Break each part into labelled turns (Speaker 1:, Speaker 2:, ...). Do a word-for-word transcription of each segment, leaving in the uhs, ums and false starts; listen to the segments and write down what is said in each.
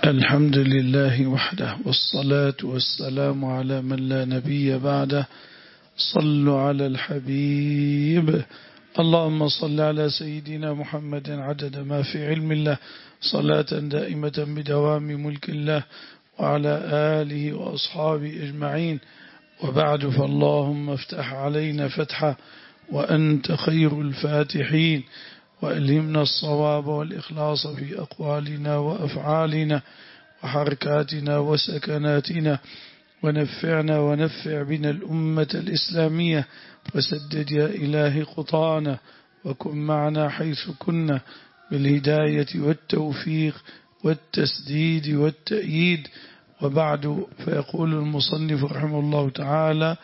Speaker 1: الحمد لله وحده، والصلاة والسلام على من لا نبي بعده. صلوا على الحبيب. اللهم صل على سيدنا محمد عدد ما في علم الله، صلاة دائمة بدوام ملك الله، وعلى آله وأصحابه أجمعين. وبعد، فاللهم افتح علينا فتحا وأنت خير الفاتحين، وألهمنا الصواب والإخلاص في أقوالنا وأفعالنا وحركاتنا وسكناتنا، ونفعنا ونفع بنا الأمة الإسلامية، وسدد يا إلهي خطانا، وكن معنا حيث كنا بالهداية والتوفيق والتسديد والتأييد. وبعد، فيقول المصنف رحمه الله تعالى: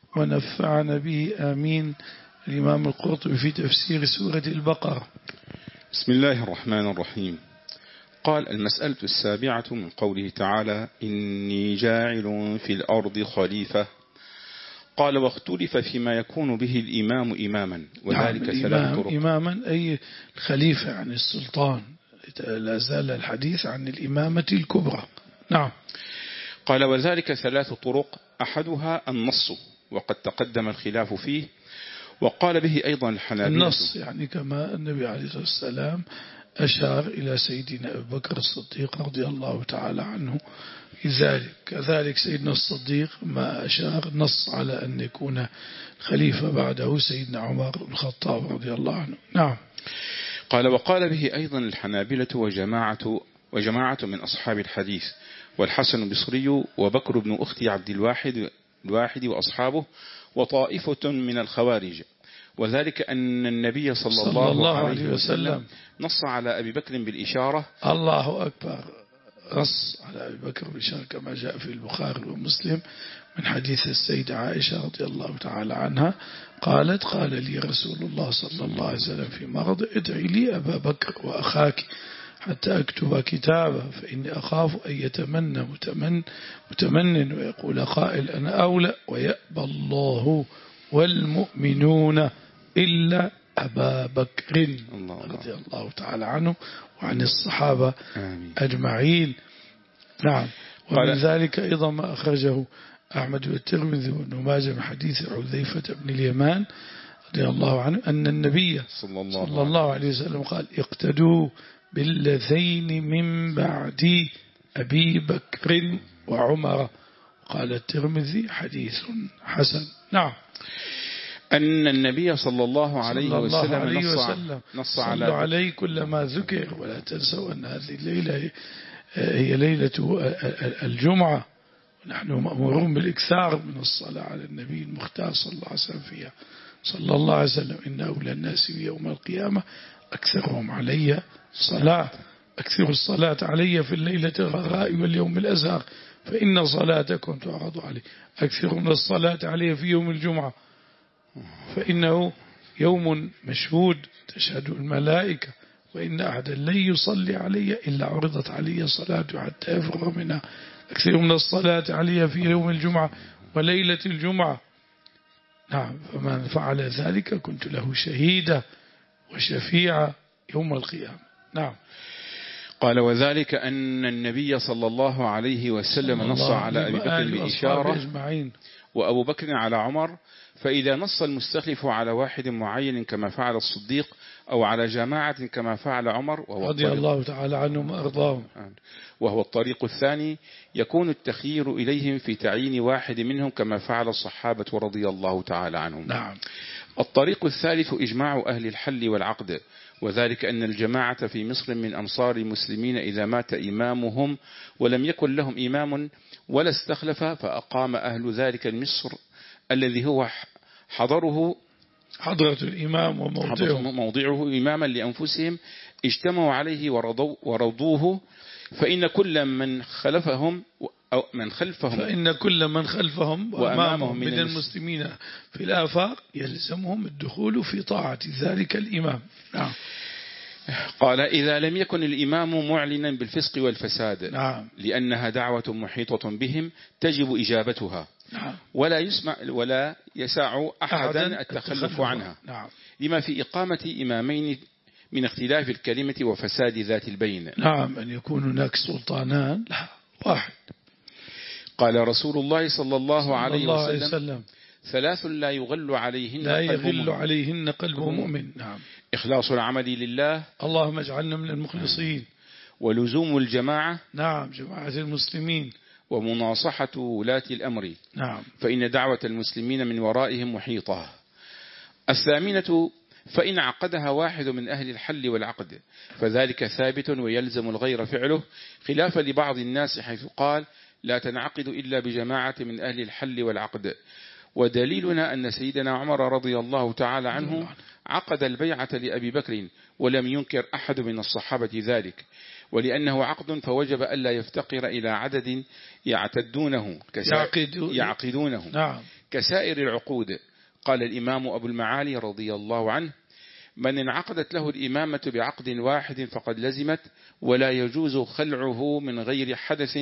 Speaker 1: ونفعنا به آمين. الإمام القرطبي في تفسير سورة البقرة.
Speaker 2: بسم الله الرحمن الرحيم. قال: المسألة السابعة من قوله تعالى: إني جاعل في الأرض خليفة. قال: واختلف فيما يكون به الإمام إماما، وذلك
Speaker 1: نعم،
Speaker 2: ثلاث طرق.
Speaker 1: إماما أي الخليفة عن السلطان، لا زال الحديث عن الإمامة الكبرى. نعم.
Speaker 2: قال: وذلك ثلاث طرق، أحدها النص، وقد تقدم الخلاف فيه. وقال به أيضا الحنابلة.
Speaker 1: النص يعني كما النبي عليه الصلاة والسلام أشار إلى سيدنا أبو بكر الصديق رضي الله تعالى عنه لذلك، كذلك سيدنا الصديق ما أشار نص على أن يكون خليفة بعده سيدنا عمر بن الخطاب رضي الله عنه. نعم.
Speaker 2: قال: وقال به أيضا الحنابلة وجماعة, وجماعة من أصحاب الحديث، والحسن البصري وبكر بن أختي عبد الواحد الواحد وأصحابه، وطائفة من الخوارج. وذلك أن النبي صلى, صلى الله, الله عليه وسلم نص على أبي بكر بالإشارة.
Speaker 1: الله أكبر. نص على أبي بكر بالإشارة كما جاء في البخاري ومسلم من حديث السيدة عائشة رضي الله تعالى عنها قالت: قال لي رسول الله صلى الله عليه وسلم في مرض: ادعي لي أبا بكر وأخاك حتى أكتب كتابه، فإني أخاف أن يتمنى متمن, متمن ويقول قائل أنا أولى، ويأبى الله والمؤمنون إلا أبا بكر رضي الله تعالى عنه وعن الصحابة أجمعين. نعم. ومن ذلك أيضا ما أخرجه أحمد والترمذي وابن ماجه من حديث حذيفة بن اليمان رضي الله عنه أن النبي صلى الله, صلى الله عليه وسلم قال: اقتدوا باللذين من بعد أبي بكر وعمر. قال الترمذي: حديث حسن. نعم.
Speaker 2: أن النبي صلى الله عليه
Speaker 1: صلى الله
Speaker 2: وسلم,
Speaker 1: عليه
Speaker 2: نص,
Speaker 1: وسلم
Speaker 2: نص
Speaker 1: على عليه كلما ذكر، ولا تنسوا أن هذه الليلة هي ليلة الجمعة، ونحن مأمورون بالإكثار من الصلاة على النبي المختار صلى الله عليه وسلم فيها. صلى الله عليه وسلم: إن أولى الناس يوم القيامة أكثرهم علي صلاة. أكثروا الصلاة علي في الليلة الغراء واليوم الأزهر، فإن صلاتكم تعرض علي. أكثروا من الصلاة علي في يوم الجمعة، فإنه يوم مشهود تشهد الملائكة، وإن أحدا لن يصلي علي إلا عرضت علي صلاته حتى يفرغ منها. أكثروا من الصلاة علي في يوم الجمعة وليلة الجمعة. نعم. فمن فعل ذلك كنت له شهيدا وشفيعا يوم القيامة. نعم.
Speaker 2: قال: وذلك أن النبي صلى الله عليه وسلم نص على أبي بكر بالإشارة، وأبو بكر على عمر. فإذا نص المستخلف على واحد معين كما فعل الصديق، أو على جماعة كما فعل عمر وهو
Speaker 1: رضي الله تعالى عنهم وأرضاهم،
Speaker 2: وهو الطريق الثاني، يكون التخيير إليهم في تعيين واحد منهم كما فعل الصحابة رضي الله تعالى عنهم.
Speaker 1: نعم.
Speaker 2: الطريق الثالث إجماع أهل الحل والعقد، وذلك أن الجماعة في مصر من أنصار المسلمين إذا مات إمامهم ولم يكن لهم إمام ولا استخلف، فأقام أهل ذلك المصر الذي هو حضره
Speaker 1: حضرة الإمام وموضعه
Speaker 2: موضعه إماما لأنفسهم، اجتمعوا عليه ورضو ورضوه، فإن كل من خلفهم أو من خلفهم
Speaker 1: فإن كل من خلفهم وأمامهم من المسلمين في الآفاق يلزمهم الدخول في طاعة ذلك الإمام. نعم.
Speaker 2: قال: إذا لم يكن الإمام معلنا بالفسق والفساد،
Speaker 1: نعم،
Speaker 2: لأنها دعوة محيطة بهم تجب إجابتها،
Speaker 1: نعم،
Speaker 2: ولا يسمع ولا يسع أحدا التخلف عنها،
Speaker 1: نعم،
Speaker 2: لما في إقامة إمامين من اختلاف الكلمة وفساد ذات البين.
Speaker 1: نعم، أن يكون هناك سلطانان لا واحد.
Speaker 2: قال رسول الله صلى الله عليه
Speaker 1: الله
Speaker 2: وسلم,
Speaker 1: وسلم
Speaker 2: ثلاث لا يغل عليهن
Speaker 1: لا
Speaker 2: قلب
Speaker 1: يغل
Speaker 2: مؤمن.
Speaker 1: عليهن قلب مؤمن. نعم.
Speaker 2: إخلاص العمل لله،
Speaker 1: اللهم اجعلنا من المخلصين.
Speaker 2: ولزوم الجماعة،
Speaker 1: نعم، جماعة المسلمين.
Speaker 2: ومناصحة ولاة الأمر،
Speaker 1: نعم،
Speaker 2: فإن دعوة المسلمين من ورائهم محيطة. الثامنة: فإن عقدها واحد من أهل الحل والعقد فذلك ثابت ويلزم الغير فعله، خلافا لبعض الناس حيث قال لا تنعقد إلا بجماعة من أهل الحل والعقد. ودليلنا أن سيدنا عمر رضي الله تعالى عنه عقد البيعة لأبي بكر ولم ينكر أحد من الصحابة ذلك، ولأنه عقد فوجب ألا يفتقر إلى عدد يعتدونه يعقدونه
Speaker 1: نعم.
Speaker 2: كسائر العقود. قال الإمام أبو المعالي رضي الله عنه: من انعقدت له الإمامة بعقد واحد فقد لزمت، ولا يجوز خلعه من غير حدث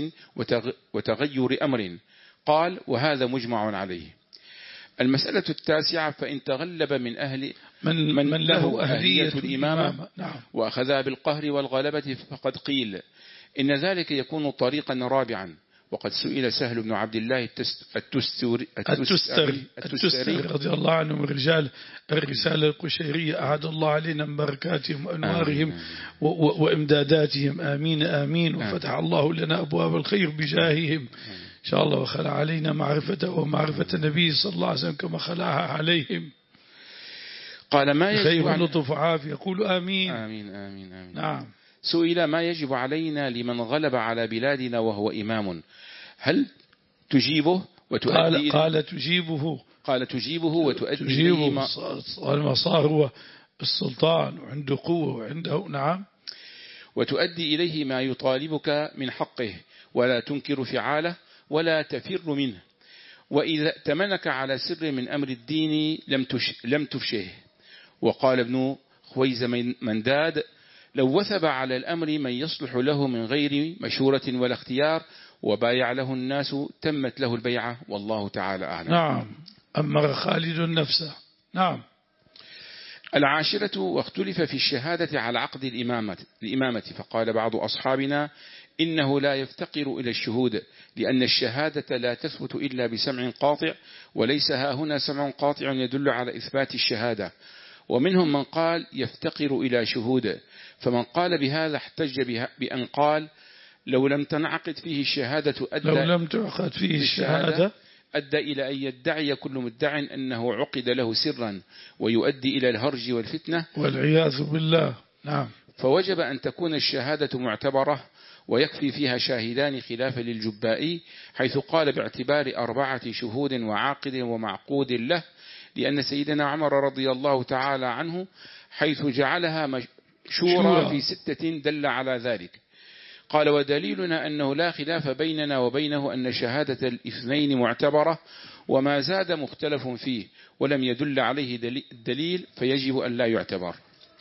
Speaker 2: وتغير أمر. قال: وهذا مجمع عليه. المسألة التاسعة: فإن تغلب من أهل
Speaker 1: من, من, من له أهلية الإمامة, الإمامة. نعم.
Speaker 2: وأخذها بالقهر والغلبة فقد قيل إن ذلك يكون طريقا رابعا. وقد سئل سهل بن عبد الله التستري,
Speaker 1: التستري, التستري رضي الله عنه من رجال الرسالة القشيرية، أعاد الله علينا من بركاتهم وأنوارهم وإمداداتهم، آمين آمين. وفتح الله لنا أبواب الخير بجاههم إن شاء الله، وخلع علينا معرفته ومعرفة النبي صلى الله عليه وسلم كما خلعها عليهم.
Speaker 2: قال: ما يجب
Speaker 1: خير لطف وعافية. يقول آمين
Speaker 2: آمين آمين آمين.
Speaker 1: نعم.
Speaker 2: سئل: ما يجب علينا لمن غلب على بلادنا وهو إمام، هل تجيبه وتؤدي
Speaker 1: قال,
Speaker 2: إليه؟
Speaker 1: قال تجيبه
Speaker 2: قال تجيبه وتؤدي
Speaker 1: تجيبه
Speaker 2: إليه ما
Speaker 1: ما صار هو السلطان وعنده قوة وعنده. نعم.
Speaker 2: وتؤدي إليه ما يطالبك من حقه، ولا تنكر فعاله ولا تفر منه. وإذا ائتمنك على سر من أمر الدين لم لم تفشه. وقال ابن خويز منداد: لو وثب على الأمر من يصلح له من غير مشورة ولا اختيار وبايع له الناس تمت له البيعة، والله تعالى أعلم.
Speaker 1: نعم. أمر خالد نفسه. نعم.
Speaker 2: العاشرة: واختلف في الشهادة على عقد الإمامة, الإمامة فقال بعض أصحابنا إنه لا يفتقر إلى الشهود، لأن الشهادة لا تثبت إلا بسمع قاطع، وليس ها هنا سمع قاطع يدل على إثبات الشهادة. ومنهم من قال يفتقر إلى شهود، فمن قال بهذا احتج بأن قال لو لم تنعقد فيه الشهادة أدى
Speaker 1: لو لم تعقد فيه الشهادة
Speaker 2: أدى إلى أن يدعي كل مدع أنه عقد له سرا، ويؤدي إلى الهرج والفتنة
Speaker 1: والعياذ بالله. نعم.
Speaker 2: فوجب أن تكون الشهادة معتبرة، ويكفي فيها شاهدان خلافا للجبائي حيث قال باعتبار أربعة شهود وعاقد ومعقود له، لأن سيدنا عمر رضي الله تعالى عنه حيث جعلها شورى في ستة دل على ذلك. قال: ودليلنا أنه لا خلاف بيننا وبينه أن شهادة الاثنين معتبرة، وما زاد مختلف فيه ولم يدل عليه دليل فيجب أن لا يعتبر.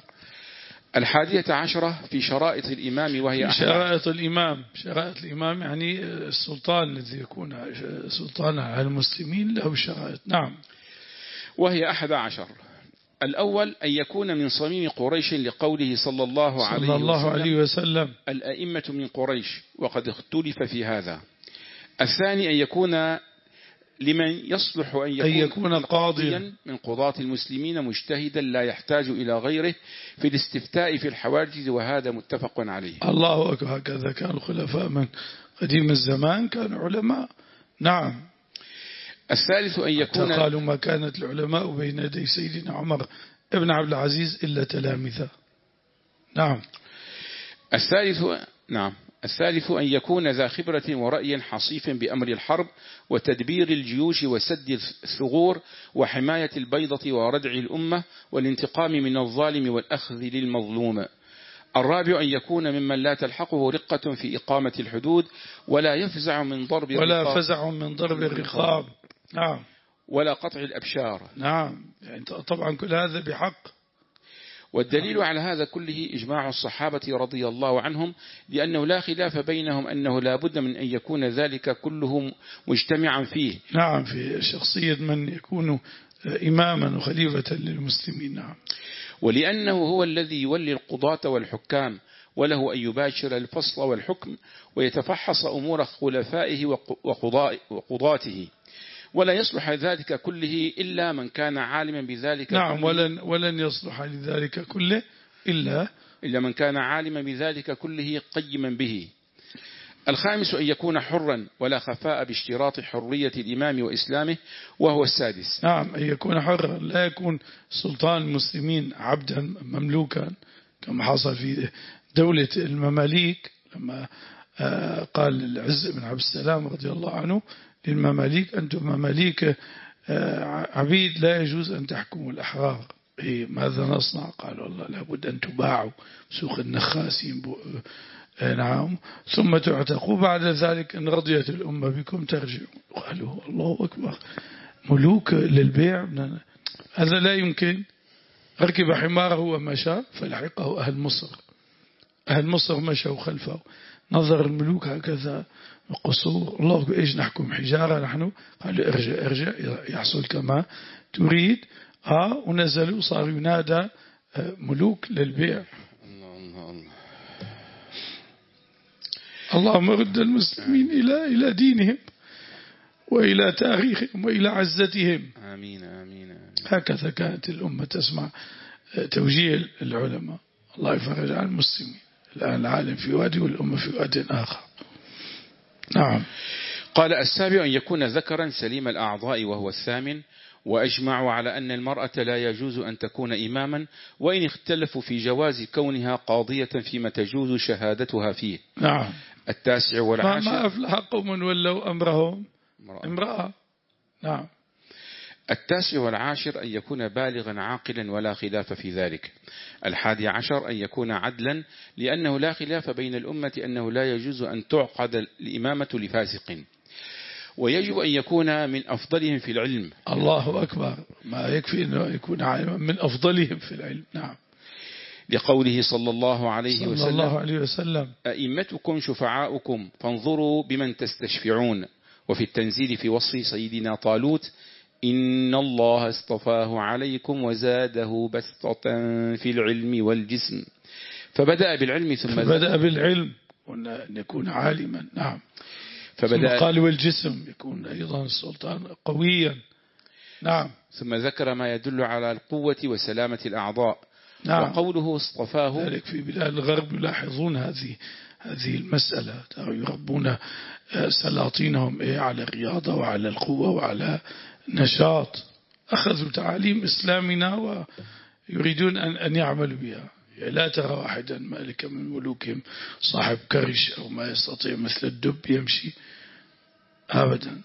Speaker 2: الحادية عشرة: في شرائط الإمام، وهي
Speaker 1: في شرائط الإمام. شرائط الإمام يعني السلطان الذي يكون سلطانا على المسلمين له شرائط. نعم.
Speaker 2: وهي أحد عشر. الأول: أن يكون من صميم قريش، لقوله صلى الله عليه
Speaker 1: صلى الله
Speaker 2: وسلم,
Speaker 1: عليه وسلم
Speaker 2: الأئمة من قريش، وقد اختلف في هذا. الثاني: أن يكون لمن يصلح أن يكون,
Speaker 1: أن يكون قاضيا
Speaker 2: من قضاة المسلمين مجتهدا لا يحتاج إلى غيره في الاستفتاء في الحواجز، وهذا متفق عليه.
Speaker 1: الله أكبر. هكذا كان الخلفاء من قديم الزمان كانوا علماء. نعم.
Speaker 2: الثالث: أن يكون
Speaker 1: قالوا ما كانت العلماء بين يدي سيدنا عمر ابن عبد العزيز إلا تلامذة. نعم.
Speaker 2: الثالث نعم الثالث أن يكون ذا خبرة ورأي حصيف بأمر الحرب وتدبير الجيوش وسد الثغور وحماية البيضة وردع الأمة والانتقام من الظالم والأخذ للمظلوم. الرابع أن يكون ممن لا تلحقه رقة في إقامة الحدود ولا يفزع من ضرب
Speaker 1: ولا
Speaker 2: الرقاب
Speaker 1: فزع من ضرب الرقاب. نعم.
Speaker 2: ولا قطع الأبشار.
Speaker 1: نعم. يعني طبعا كل هذا بحق.
Speaker 2: والدليل على هذا كله إجماع الصحابة رضي الله عنهم، لأنه لا خلاف بينهم أنه لا بد من أن يكون ذلك كله مجتمعا فيه.
Speaker 1: نعم. في شخصية من يكون إماما وخليفة للمسلمين. نعم.
Speaker 2: ولأنه هو الذي يولي القضاة والحكام، وله أن يباشر الفصل والحكم ويتفحص أمور خلفائه وقضاته، ولا يصلح ذلك كله إلا من كان عالما بذلك.
Speaker 1: نعم، ولن, ولن يصلح لذلك كله إلا
Speaker 2: إلا من كان عالما بذلك كله قيما به. الخامس أن يكون حرا ولا خفاء باشتراط حرية الإمام وإسلامه، وهو السادس.
Speaker 1: نعم، أن يكون حرا، لا يكون سلطان المسلمين عبدا مملوكا كما حصل في دولة المماليك، لما قال العز بن عبد السلام رضي الله عنه للمماليك: أنتم مماليك عبيد، لا يجوز أن تحكموا الأحرار. إيه ماذا نصنع؟ قال والله لابد أن تباعوا سوق النخاسين، نعم، ثم تعتقوا، بعد ذلك إن رضيت الأمة بكم ترجعوا. قالوا الله أكبر، ملوك للبيع؟ هذا لا يمكن. ركب حماره ومشى فلحقه أهل مصر، أهل مصر مشوا خلفه، نظر الملوك هكذا القصور، الله إيش نحكم حجارة نحن؟ قالوا ارجع ارجع يحصل كما تريد. آه ونزلوا صار ينادى ملوك للبيع. اللهم رد المسلمين إلى إلى دينهم وإلى تاريخهم وإلى عزتهم.
Speaker 2: آمين آمين آمين.
Speaker 1: هكذا كانت الأمة تسمع توجيه العلماء. الله يفرج عن المسلمين. الآن العالم في وادي والأمة في واد آخر. نعم.
Speaker 2: قال السابع أن يكون ذكرا سليم الأعضاء، وهو الثامن. وأجمعوا على أن المرأة لا يجوز أن تكون إماما، وإن اختلفوا في جواز كونها قاضية فيما تجوز شهادتها فيه.
Speaker 1: نعم.
Speaker 2: التاسع والعاشر.
Speaker 1: ما أفلح قوم ولوا أمرهم امرأة. نعم.
Speaker 2: التاسع والعاشر أن يكون بالغا عاقلا ولا خلاف في ذلك. الحادي عشر أن يكون عدلا، لأنه لا خلاف بين الأمة أنه لا يجوز أن تعقد الإمامة لفاسق، ويجب أن يكون من أفضلهم في العلم.
Speaker 1: الله أكبر، ما يكفي أنه يكون عالما، من أفضلهم في العلم. نعم.
Speaker 2: لقوله صلى الله عليه
Speaker 1: صلى
Speaker 2: وسلم:
Speaker 1: الله عليه وسلم:
Speaker 2: أئمتكم شفعاؤكم فانظروا بمن تستشفعون. وفي التنزيل في وصف سيدنا طالوت: إن الله اصطفاه عليكم وزاده بسطة في العلم والجسم. فبدأ بالعلم ثم
Speaker 1: بدأ بالعلم وأن يكون عالما. نعم.
Speaker 2: فبدأ
Speaker 1: ثم قال والجسم، يكون أيضا السلطان قويا. نعم.
Speaker 2: ثم ذكر ما يدل على القوة وسلامة الأعضاء.
Speaker 1: نعم.
Speaker 2: وقوله اصطفاه،
Speaker 1: ذلك في بلاد الغرب يلاحظون هذه هذه المسألة، يربون سلاطينهم على الرياضة وعلى القوة وعلى نشاط، أخذوا تعاليم إسلامنا ويريدون أن أن يعملوا بها. لا ترى واحدا مالكا من ملوكهم صاحب كرش أو ما يستطيع مثل الدب يمشي أبدا.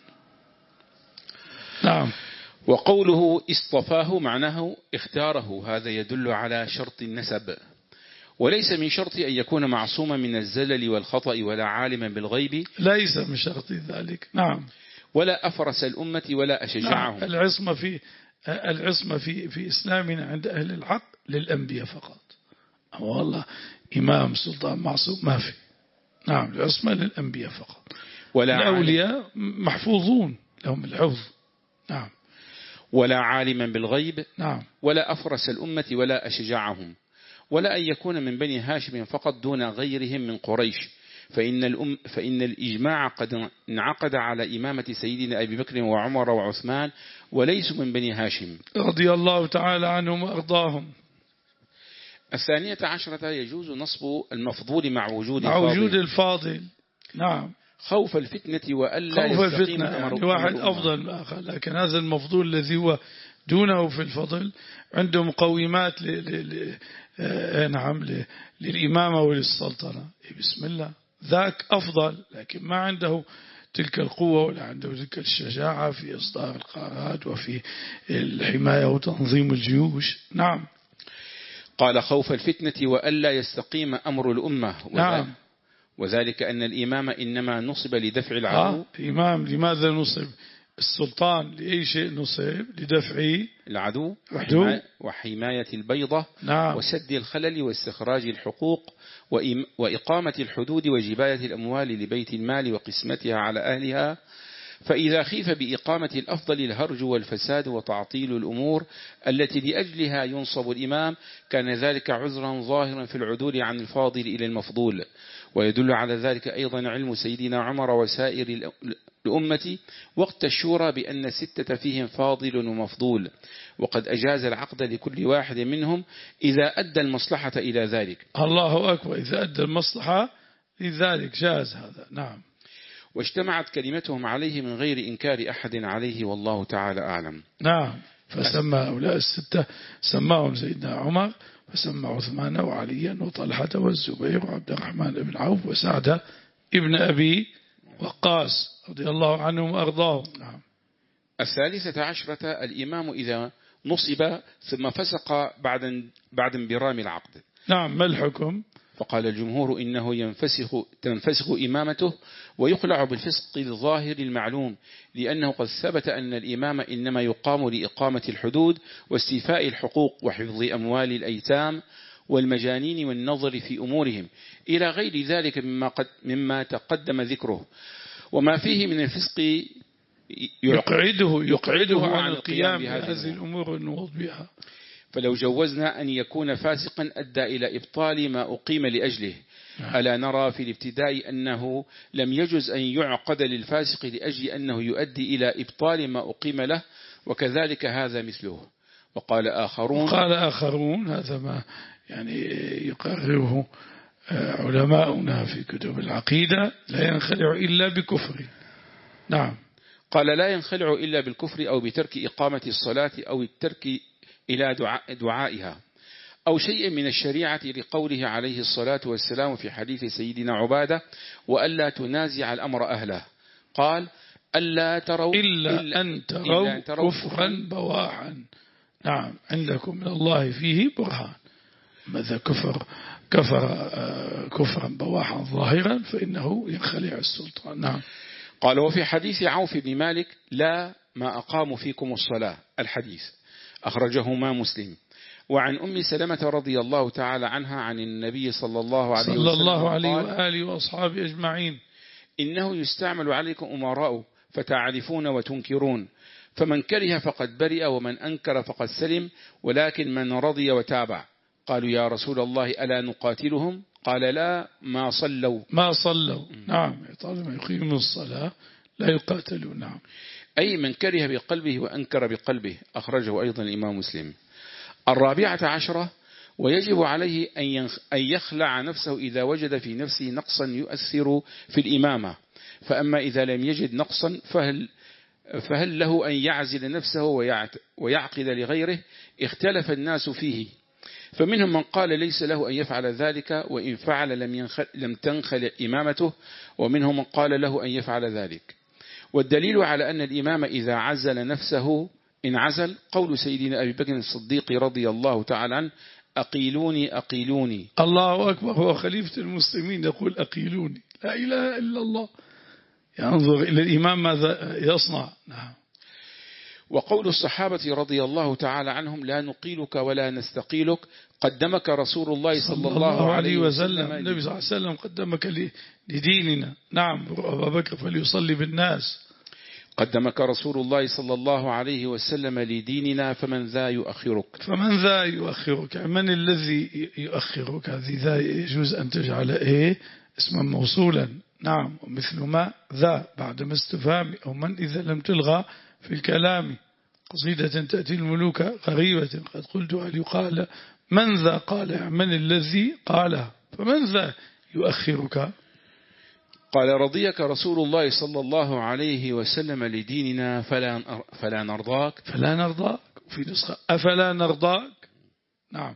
Speaker 1: نعم.
Speaker 2: وقوله اصطفاه معناه اختاره، هذا يدل على شرط النسب، وليس من شرط أن يكون معصوما من الزلل والخطأ ولا عالما بالغيب،
Speaker 1: ليس من شرط ذلك. نعم.
Speaker 2: ولا أفرس الأمة ولا أشجعهم.
Speaker 1: نعم. العصمة في العصمة في في إسلامنا عند أهل الحق للأنبياء فقط. والله إمام سلطان معصوم ما في. نعم. العصمة للأنبياء فقط.
Speaker 2: ولا
Speaker 1: الأولياء محفوظون لهم الحفظ. نعم.
Speaker 2: ولا عالما بالغيب.
Speaker 1: نعم.
Speaker 2: ولا أفرس الأمة ولا أشجعهم. ولا أن يكون من بني هاشم فقط دون غيرهم من قريش، فإن, الأم فإن الإجماع قد انعقد على إمامة سيدنا أبي بكر وعمر وعثمان، وليسوا من بني هاشم
Speaker 1: رضي الله تعالى عنهم وأرضاهم.
Speaker 2: الثانية عشرة يجوز نصب المفضول مع وجود
Speaker 1: مع
Speaker 2: الفاضل.
Speaker 1: وجود الفاضل. نعم.
Speaker 2: خوف الفتنة وألا
Speaker 1: خوف
Speaker 2: يستقيم
Speaker 1: الفتنة،
Speaker 2: أمر
Speaker 1: يعني واحد
Speaker 2: الأمة.
Speaker 1: أفضل من آخر، لكن هذا المفضول الذي هو دونه في الفضل عنده مقومات ل... ل... ل... نعم ل... للإمامة وللسلطنة. بسم الله، ذاك أفضل، لكن ما عنده تلك القوة ولا عنده تلك الشجاعة في إصدار القرارات وفي الحماية وتنظيم الجيوش. نعم.
Speaker 2: قال خوف الفتنة وألا يستقيم أمر الأمة.
Speaker 1: نعم.
Speaker 2: وذلك أن الإمام إنما نصب لدفع العدو.
Speaker 1: آه. الإمام لماذا نصب؟ السلطان لأي شيء نصب؟ لدفع
Speaker 2: العدو
Speaker 1: وحماية,
Speaker 2: وحماية البيضة.
Speaker 1: نعم.
Speaker 2: وسد الخلل واستخراج الحقوق وإقامة الحدود وجباية الأموال لبيت المال وقسمتها على أهلها. فإذا خيف بإقامة الأفضل الهرج والفساد وتعطيل الأمور التي لأجلها ينصب الإمام كان ذلك عذرا ظاهرا في العدول عن الفاضل إلى المفضول. ويدل على ذلك أيضا علم سيدنا عمر وسائر الأمة وقت الشورى بأن ستة فيهم فاضل ومفضول، وقد أجاز العقد لكل واحد منهم إذا أدى المصلحة إلى ذلك.
Speaker 1: الله أكبر، إذا أدى المصلحة لذلك جاز هذا. نعم.
Speaker 2: واجتمعت كلمتهم عليه من غير إنكار أحد عليه، والله تعالى أعلم.
Speaker 1: نعم. فسمى هؤلاء الستة، سماهم سيدنا عمر، فسمى عثمان وعليا وطلحة والزبير وعبد الرحمن بن عوف وسعد ابن أبي وقاص رضي الله عنهم وأرضاهم. نعم.
Speaker 2: الثالثة عشرة الإمام إذا نصب ثم فسق بعد بعد انبرام العقد.
Speaker 1: نعم. ما الحكم؟
Speaker 2: فقال الجمهور إنه ينفسخ تنفسخ إمامته ويخلع بالفسق الظاهر المعلوم، لأنه قد ثبت أن الإمام إنما يقام لإقامة الحدود واستيفاء الحقوق وحفظ أموال الأيتام والمجانين والنظر في أمورهم إلى غير ذلك مما, قد مما تقدم ذكره، وما فيه من الفسق
Speaker 1: يقعده, يقعده عن القيام بهذه الأمور النهوض بها.
Speaker 2: فلو جوزنا أن يكون فاسقا أدى إلى إبطال ما أقيم لأجله، ألا نرى في الابتداء أنه لم يجوز أن يعقد للفاسق لأجل أنه يؤدي إلى إبطال ما أقيم له، وكذلك هذا مثله. وقال آخرون
Speaker 1: وقال آخرون هذا ما يعني يقرره علماؤنا في كتب العقيدة، لا ينخلع إلا بكفر. نعم.
Speaker 2: قال لا ينخلع إلا بالكفر أو بترك إقامة الصلاة أو الترك إلى دعاء دعائها أو شيء من الشريعة، لقوله عليه الصلاة والسلام في حديث سيدنا عبادة: وألا تنازع الأمر أهله. قال: ألا تروا
Speaker 1: إلا, إلا أن تروا, إلا أن تروا كفرا بواحا. نعم. عندكم من الله فيه برهان. ماذا كفر كفر كفرا بواحا ظاهرا فإنه ينخلع السلطان. نعم.
Speaker 2: قال: وفي حديث عوف بن مالك: لا ما أقاموا فيكم الصلاة، الحديث أخرجهما مسلم. وعن أم سلمة رضي الله تعالى عنها عن النبي صلى الله عليه وسلم
Speaker 1: صلى الله عليه وآله وأصحابه أجمعين:
Speaker 2: إنه يستعمل عليكم أمراء فتعرفون وتنكرون، فمن كره فقد برئ ومن أنكر فقد سلم، ولكن من رضي وتابع. قالوا: يا رسول الله ألا نقاتلهم؟ قال: لا ما صلوا
Speaker 1: ما صلوا. نعم. طالما يقيمون الصلاة لا يقاتلون. نعم.
Speaker 2: أي من كره بقلبه وأنكر بقلبه، أخرجه أيضا الإمام مسلم. الرابعة عشرة ويجب عليه أن يخلع نفسه إذا وجد في نفسه نقصا يؤثر في الإمامة، فأما إذا لم يجد نقصا فهل, فهل له أن يعزل نفسه ويعقد لغيره؟ اختلف الناس فيه، فمنهم من قال ليس له أن يفعل ذلك، وإن فعل لم, لم تنخلع إمامته، ومنهم من قال له أن يفعل ذلك. والدليل على أن الإمام إذا عزل نفسه انعزل قول سيدنا أبي بكر الصديق رضي الله تعالى عنه: أقيلوني أقيلوني.
Speaker 1: الله أكبر. هو خليفة المسلمين يقول أقيلوني، لا إله إلا الله. ينظر إلى الإمام ماذا يصنع. نعم.
Speaker 2: وقول الصحابة رضي الله تعالى عنهم: لا نقيلك ولا نستقيلك، قدمك رسول الله صلى, صلى الله عليه وسلم.
Speaker 1: النبي صلى الله عليه وسلم قدمك لديننا. نعم. أبا بكر فليصلي بالناس.
Speaker 2: قدمك رسول الله صلى الله عليه وسلم لديننا، فمن ذا يؤخرك
Speaker 1: فمن ذا يؤخرك من الذي يؤخرك؟ هذه ذا يجوز أن تجعل إيه اسما موصولا. نعم. ومثل ما ذا بعد ما استفهام، أو من إذا لم تلغى في الكلام. قصيدة تأتي الملوك غريبة قد قلت هل يقال من ذا قال من الذي قالها، فمن ذا يؤخرك؟
Speaker 2: قال: رضيك رسول الله صلى الله عليه وسلم لديننا فلا فلا نرضاك
Speaker 1: فلا نرضاك في نسخة أفلا نرضاك. نعم.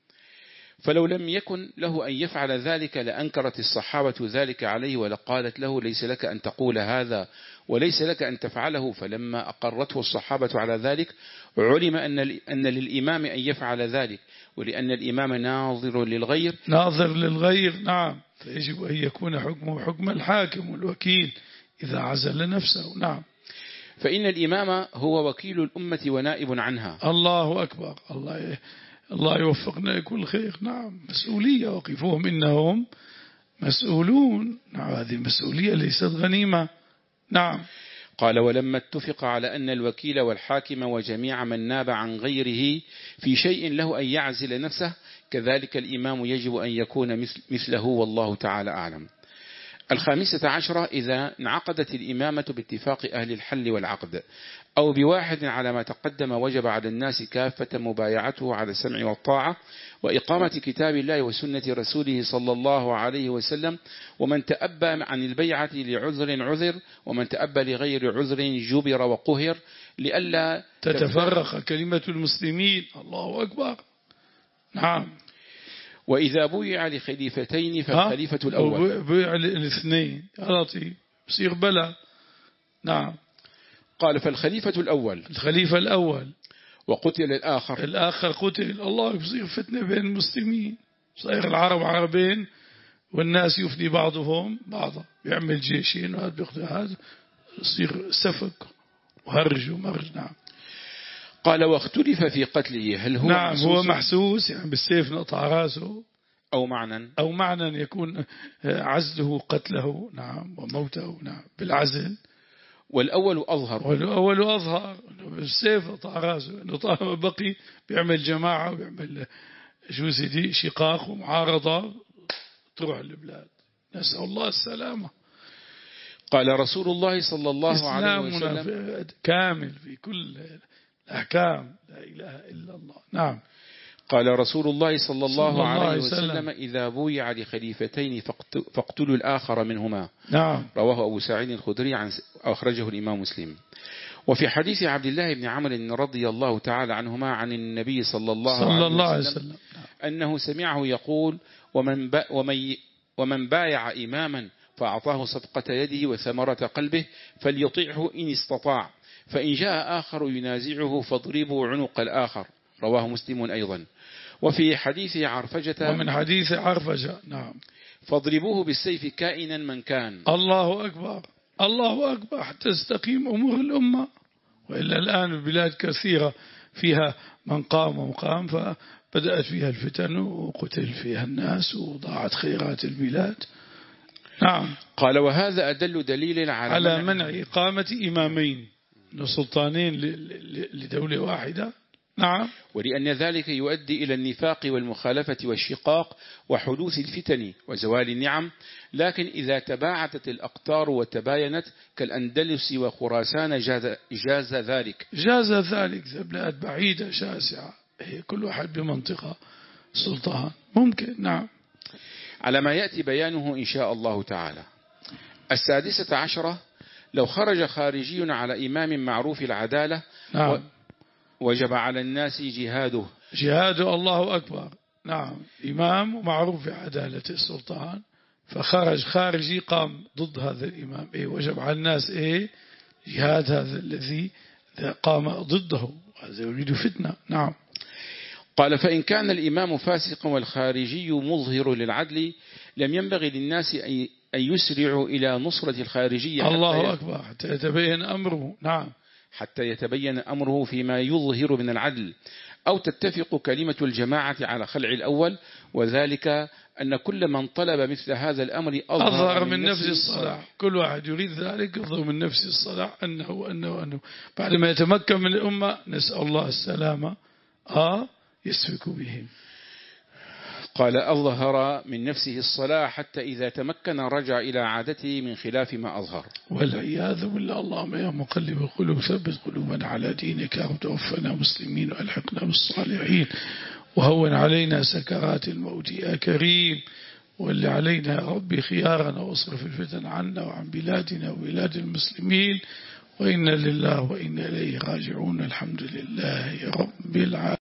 Speaker 2: فلو لم يكن له أن يفعل ذلك لأنكرت الصحابة ذلك عليه، ولقالت له: ليس لك أن تقول هذا وليس لك أن تفعله. فلما أقرته الصحابة على ذلك علم أن أن للإمام أن يفعل ذلك، ولأن الإمام ناظر للغير
Speaker 1: ناظر للغير. نعم. فيجب أن يكون حكمه حكم الحاكم والوكيل إذا عزل نفسه. نعم.
Speaker 2: فإن الإمام هو وكيل الأمة ونائب عنها.
Speaker 1: الله أكبر. الله الله يوفقنا لكل خير. نعم. مسؤولية، وقفوهم إنهم مسؤولون. نعم. هذه المسؤولية ليست غنيمة. نعم.
Speaker 2: قال ولما اتفق على أن الوكيل والحاكم وجميع من ناب عن غيره في شيء له أن يعزل نفسه، كذلك الإمام يجب أن يكون مثله، والله تعالى أعلم. الخامسة عشرة: إذا انعقدت الإمامة باتفاق أهل الحل والعقد أو بواحد على ما تقدم، وجب على الناس كافة مبايعته على السمع والطاعة وإقامة كتاب الله وسنة رسوله صلى الله عليه وسلم، ومن تأبى عن البيعة لعذر عذر، ومن تأبى لغير عذر جبر وقهر، لئلا
Speaker 1: تتفرق كلمة المسلمين. الله أكبر. نعم.
Speaker 2: وإذا بويع لخليفتين فالخليفة الأول.
Speaker 1: بويع الاثنين أعطي بصير بلا. نعم.
Speaker 2: قال فالخليفة الأول
Speaker 1: الخليفة الأول
Speaker 2: وقتل الآخر
Speaker 1: الآخر قتل. الله، بصير فتنة بين المسلمين، صاير العرب عربين والناس يفدي بعضهم بعضا، بيعمل جيشين وهذا بيقتل هذا، يصير سفك وهرج ومرج. نعم.
Speaker 2: قال واختلف في قتله، هل هو
Speaker 1: نعم
Speaker 2: محسوس
Speaker 1: هو محسوس يعني بالسيف نقطع راسه،
Speaker 2: أو معنى
Speaker 1: أو معنى يكون عزله قتله. نعم. وموته. نعم بالعزل.
Speaker 2: والأول أظهر
Speaker 1: والأول أظهر بالسيف نقطع راسه، إنه طالما بقي بيعمل جماعة وبيعمل شو سيدي شقاق ومعارضة تروح البلاد. نسأل الله السلامة.
Speaker 2: قال رسول الله صلى الله عليه وسلم
Speaker 1: في كامل في كل الأحكام، لا إله إلا الله. نعم.
Speaker 2: قال رسول الله صلى الله, صلى الله عليه وسلم,
Speaker 1: وسلم
Speaker 2: إذا بويع لخليفتين فاقتلوا الآخر منهما.
Speaker 1: نعم.
Speaker 2: رواه أبو سعيد الخدري عن أخرجه الإمام مسلم. وفي حديث عبد الله بن عمرو رضي الله تعالى عنهما عن النبي صلى الله, صلى الله عليه وسلم, وسلم أنه سمعه يقول ومن, با ومن, ومن بايع إماما فأعطاه صفقة يده وثمرة قلبه فليطيعه إن استطاع، فإن جاء آخر ينازعه فاضربوا عنق الآخر. رواه مسلم أيضا. وفي حديث عرفجة
Speaker 1: ومن حديث عرفجة نعم
Speaker 2: فاضربوه بالسيف كائنا من كان.
Speaker 1: الله أكبر. الله أكبر حتى تستقيم أمور الأمة. وإلا الآن بلاد كثيرة فيها من قام ومقام، فبدأت فيها الفتن وقتل فيها الناس وضاعت خيرات البلاد. نعم.
Speaker 2: قال وهذا أدل دليل على,
Speaker 1: على منع إقامة إمامين سلطانين لدولة واحدة. نعم.
Speaker 2: ولأن ذلك يؤدي إلى النفاق والمخالفة والشقاق وحدوث الفتن وزوال النعم. لكن إذا تباعدت الأقطار وتباينت كالأندلس وخراسان جاز, جاز ذلك.
Speaker 1: جاز ذلك. بلاد بعيدة شاسعة، كل واحد بمنطقة سلطان ممكن. نعم.
Speaker 2: على ما يأتي بيانه إن شاء الله تعالى. السادسة عشرة: لو خرج خارجي على إمام معروف العدالة
Speaker 1: نعم.
Speaker 2: و وجب على الناس جهاده.
Speaker 1: جهاده. الله أكبر. نعم. إمام معروف بعدالة السلطان، فخرج خارجي قام ضد هذا الإمام، إيه وجب على الناس إيه جهاد هذا الذي قام ضده، هذا يريد فتنة. نعم.
Speaker 2: قال فإن كان الإمام فاسقا والخارجي مظهر للعدل لم ينبغي للناس أن يسرعوا إلى نصرة الخارجية.
Speaker 1: الله أكبر. حتى يتبين أمره. نعم.
Speaker 2: حتى يتبين أمره فيما يظهر من العدل، أو تتفق كلمة الجماعة على خلع الأول، وذلك أن كل من طلب مثل هذا الأمر أظهر,
Speaker 1: أظهر من, من نفس الصلاح. كل واحد يريد ذلك يظهر من نفس الصلاح أنه أنه أنه بعد ما يتمكن من الأمة نسأل الله السلامة آه يسفك بهم.
Speaker 2: قال أظهر من نفسه الصلاح حتى إذا تمكن رجع إلى عادته من خلاف ما أظهر.
Speaker 1: والعياذ بالله. اللهم يا مقلب القلوب ثبت قلوبنا على دينك، وتوفنا مسلمين وألحقنا بالصالحين، وهون علينا سكرات الموت يا كريم، واللي علينا يا ربي خيارنا، واصرف الفتن عنا وعن بلادنا وبلاد المسلمين، وإنا لله وإنا إليه راجعون. الحمد لله رب العالمين.